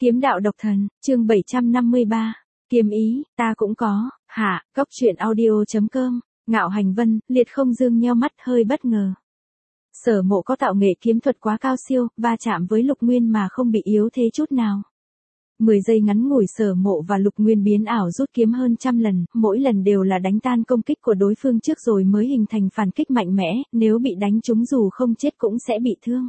Kiếm đạo độc thần, chương 753. Kiếm ý, ta cũng có, hạ, Cóc truyện audio.com, Ngạo Hành Vân, Liệt Không Dương nheo mắt hơi bất ngờ. Sở Mộ có tạo nghệ kiếm thuật quá cao siêu, va chạm với Lục Nguyên mà không bị yếu thế chút nào. 10 giây ngắn ngủi Sở Mộ và Lục Nguyên biến ảo rút kiếm hơn trăm lần, mỗi lần đều là đánh tan công kích của đối phương trước rồi mới hình thành phản kích mạnh mẽ, nếu bị đánh trúng dù không chết cũng sẽ bị thương.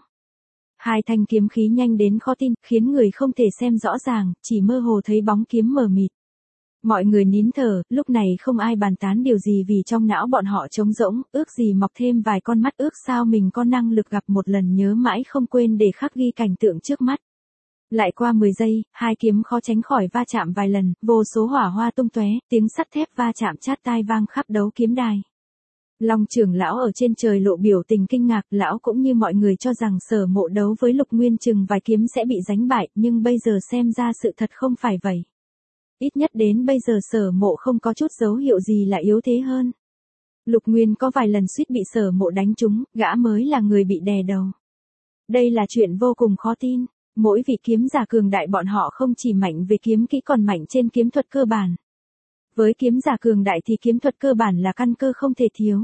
Hai thanh kiếm khí nhanh đến khó tin, khiến người không thể xem rõ ràng, chỉ mơ hồ thấy bóng kiếm mờ mịt. Mọi người nín thở, lúc này không ai bàn tán điều gì vì trong não bọn họ trống rỗng, ước gì mọc thêm vài con mắt, ước sao mình có năng lực gặp một lần nhớ mãi không quên để khắc ghi cảnh tượng trước mắt. Lại qua 10 giây, hai kiếm khó tránh khỏi va chạm vài lần, vô số hỏa hoa tung tóe, tiếng sắt thép va chạm chát tai vang khắp đấu kiếm đài. Long trưởng lão ở trên trời lộ biểu tình kinh ngạc, lão cũng như mọi người cho rằng Sở Mộ đấu với Lục Nguyên chừng vài kiếm sẽ bị đánh bại, nhưng bây giờ xem ra sự thật không phải vậy. Ít nhất đến bây giờ Sở Mộ không có chút dấu hiệu gì là yếu thế hơn. Lục Nguyên có vài lần suýt bị Sở Mộ đánh trúng, gã mới là người bị đè đầu. Đây là chuyện vô cùng khó tin, mỗi vị kiếm giả cường đại bọn họ không chỉ mạnh về kiếm kỹ còn mạnh trên kiếm thuật cơ bản. Với kiếm giả cường đại thì kiếm thuật cơ bản là căn cơ không thể thiếu.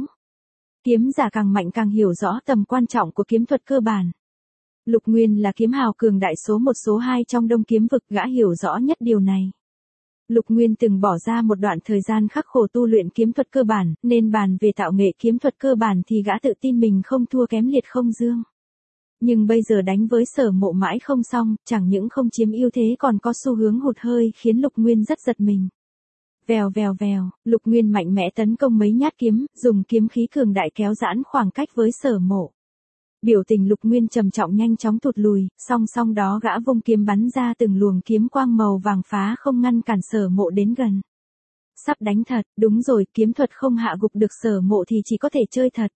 Kiếm giả càng mạnh càng hiểu rõ tầm quan trọng của kiếm thuật cơ bản. Lục Nguyên là kiếm hào cường đại số 1 số 2 trong Đông Kiếm vực, gã hiểu rõ nhất điều này. Lục Nguyên từng bỏ ra một đoạn thời gian khắc khổ tu luyện kiếm thuật cơ bản, nên bàn về tạo nghệ kiếm thuật cơ bản thì gã tự tin mình không thua kém Liệt Không Dương. Nhưng bây giờ đánh với Sở Mộ mãi không xong, chẳng những không chiếm ưu thế còn có xu hướng hụt hơi khiến Lục Nguyên rất giật mình. Vèo vèo vèo, Lục Nguyên mạnh mẽ tấn công mấy nhát kiếm, dùng kiếm khí cường đại kéo giãn khoảng cách với Sở Mộ. Biểu tình Lục Nguyên trầm trọng nhanh chóng tụt lùi, song song đó gã vung kiếm bắn ra từng luồng kiếm quang màu vàng phá không ngăn cản Sở Mộ đến gần. Sắp đánh thật, đúng rồi, kiếm thuật không hạ gục được Sở Mộ thì chỉ có thể chơi thật.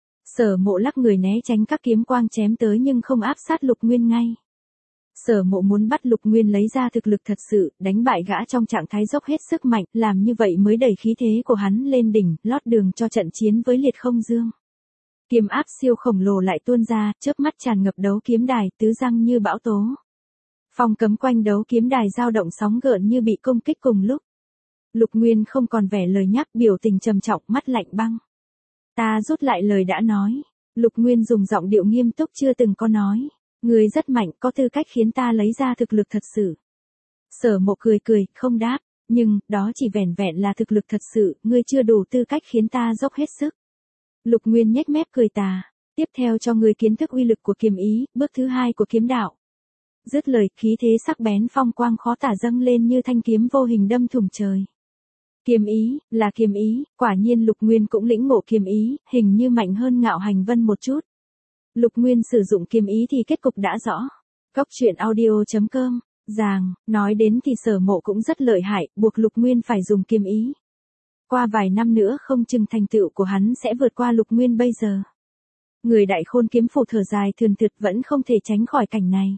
Sở Mộ lắc người né tránh các kiếm quang chém tới nhưng không áp sát Lục Nguyên ngay. Sở Mộ muốn bắt Lục Nguyên lấy ra thực lực thật sự, đánh bại gã trong trạng thái dốc hết sức mạnh, làm như vậy mới đẩy khí thế của hắn lên đỉnh, lót đường cho trận chiến với Liệt Không Dương. Kiếm áp siêu khổng lồ lại tuôn ra, chớp mắt tràn ngập đấu kiếm đài, tứ răng như bão tố. Phong cấm quanh đấu kiếm đài dao động sóng gợn như bị công kích cùng lúc. Lục Nguyên không còn vẻ lời nhắc, biểu tình trầm trọng, mắt lạnh băng. Ta rút lại lời đã nói. Lục Nguyên dùng giọng điệu nghiêm túc chưa từng có nói. Ngươi rất mạnh, có tư cách khiến ta lấy ra thực lực thật sự. Sở Mộ cười cười, không đáp, nhưng, đó chỉ vẻn vẹn là thực lực thật sự, ngươi chưa đủ tư cách khiến ta dốc hết sức. Lục Nguyên nhếch mép cười tà, tiếp theo cho ngươi kiến thức uy lực của kiếm ý, bước thứ 2 của kiếm đạo. Dứt lời, khí thế sắc bén phong quang khó tả dâng lên như thanh kiếm vô hình đâm thủng trời. Kiếm ý, là kiếm ý, quả nhiên Lục Nguyên cũng lĩnh ngộ kiếm ý, hình như mạnh hơn Ngạo Hành Vân một chút. Lục Nguyên sử dụng kiếm ý thì kết cục đã rõ. Cóc truyện audio.com, nói đến thì Sở Mộ cũng rất lợi hại, buộc Lục Nguyên phải dùng kiếm ý. Qua vài năm nữa không chừng thành tựu của hắn sẽ vượt qua Lục Nguyên bây giờ. Người Đại Khôn kiếm phủ thở dài thườn thượt vẫn không thể tránh khỏi cảnh này.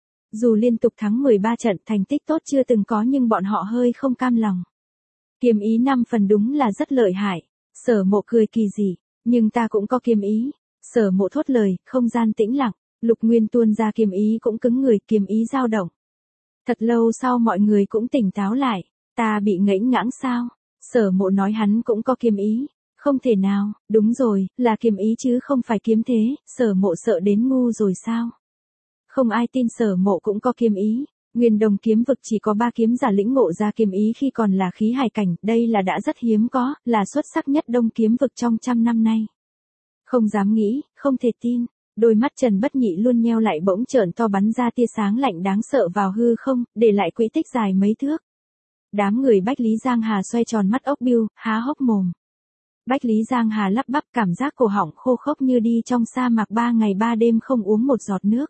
Dù liên tục thắng 13 trận thành tích tốt chưa từng có nhưng bọn họ hơi không cam lòng. Kiếm ý 5 phần đúng là rất lợi hại. Sở Mộ cười kỳ dị, nhưng ta cũng có kiếm ý. Sở Mộ thốt lời, không gian tĩnh lặng, Lục Nguyên tuôn ra kiếm ý cũng cứng người, kiếm ý dao động. Thật lâu sau mọi người cũng tỉnh táo lại, ta bị ngẫy ngãng sao? Sở Mộ nói hắn cũng có kiếm ý, không thể nào, đúng rồi, là kiếm ý chứ không phải kiếm thế, Sở Mộ sợ đến ngu rồi sao? Không ai tin Sở Mộ cũng có kiếm ý. Nguyên Đông kiếm vực chỉ có 3 kiếm giả lĩnh ngộ ra kiếm ý khi còn là khí hải cảnh, đây là đã rất hiếm có, là xuất sắc nhất Đông kiếm vực trong trăm năm nay. Không dám nghĩ, không thể tin, đôi mắt Trần Bất Nhị luôn nheo lại bỗng trợn to bắn ra tia sáng lạnh đáng sợ vào hư không, để lại quỹ tích dài mấy thước. Đám người Bách Lý Giang Hà xoay tròn mắt ốc bươu, há hốc mồm. Bách Lý Giang Hà lắp bắp, cảm giác cổ họng khô khốc như đi trong sa mạc 3 ngày 3 đêm không uống một giọt nước.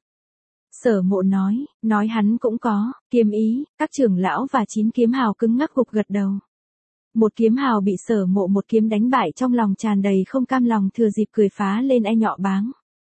Sở Mộ nói hắn cũng có kiếm ý, các trưởng lão và 9 kiếm hào cứng ngắc gục gật đầu. Một kiếm hào bị Sở Mộ một kiếm đánh bại trong lòng tràn đầy không cam lòng, thừa dịp cười phá lên e nhọ báng.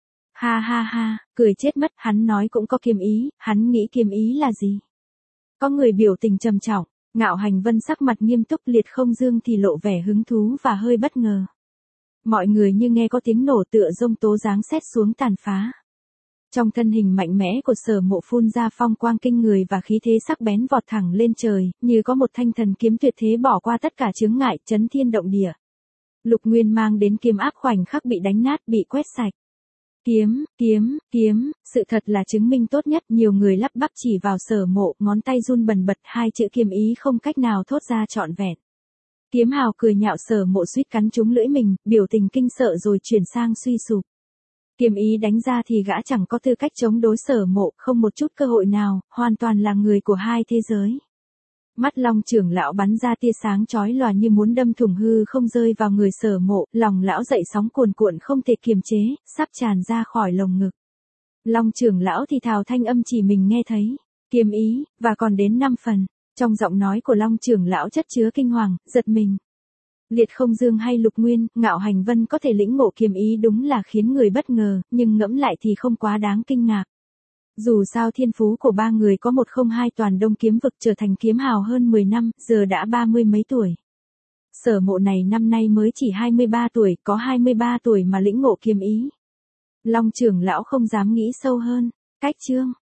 Ha ha ha, cười chết mất, hắn nói cũng có kiếm ý, hắn nghĩ kiếm ý là gì? Có người biểu tình trầm trọng, Ngạo Hành Vân sắc mặt nghiêm túc, Liệt Không Dương thì lộ vẻ hứng thú và hơi bất ngờ. Mọi người như nghe có tiếng nổ tựa dông tố giáng sét xuống tàn phá. Trong thân hình mạnh mẽ của Sở Mộ phun ra phong quang kinh người và khí thế sắc bén vọt thẳng lên trời, như có một thanh thần kiếm tuyệt thế bỏ qua tất cả chướng ngại, chấn thiên động địa. Lục Nguyên mang đến kiếm áp khoảnh khắc bị đánh nát, bị quét sạch. Kiếm, kiếm, kiếm, sự thật là chứng minh tốt nhất, nhiều người lắp bắp chỉ vào Sở Mộ, ngón tay run bần bật, hai chữ kiếm ý không cách nào thốt ra trọn vẹn. Kiếm hào cười nhạo, Sở Mộ suýt cắn trúng lưỡi mình, biểu tình kinh sợ rồi chuyển sang suy sụp. Kiếm ý đánh ra thì gã chẳng có tư cách chống đối Sở Mộ, không một chút cơ hội nào, hoàn toàn là người của hai thế giới. Mắt Long trưởng lão bắn ra tia sáng chói lòa như muốn đâm thủng hư không, rơi vào người Sở Mộ, lòng lão dậy sóng cuồn cuộn không thể kiềm chế, sắp tràn ra khỏi lồng ngực. Long trưởng lão thì thào thanh âm chỉ mình nghe thấy, kiếm ý, và còn đến 5 phần, trong giọng nói của Long trưởng lão chất chứa kinh hoàng, giật mình. Liệt Không Dương hay Lục Nguyên, Ngạo Hành Vân có thể lĩnh ngộ kiếm ý đúng là khiến người bất ngờ, nhưng ngẫm lại thì không quá đáng kinh ngạc. Dù sao thiên phú của ba người có một không hai, toàn Đông kiếm vực trở thành kiếm hào hơn 10 năm, giờ đã 30 mấy tuổi. Sở Mộ này năm nay mới chỉ 23 tuổi, có 23 tuổi mà lĩnh ngộ kiếm ý. Long trưởng lão không dám nghĩ sâu hơn. Cách chương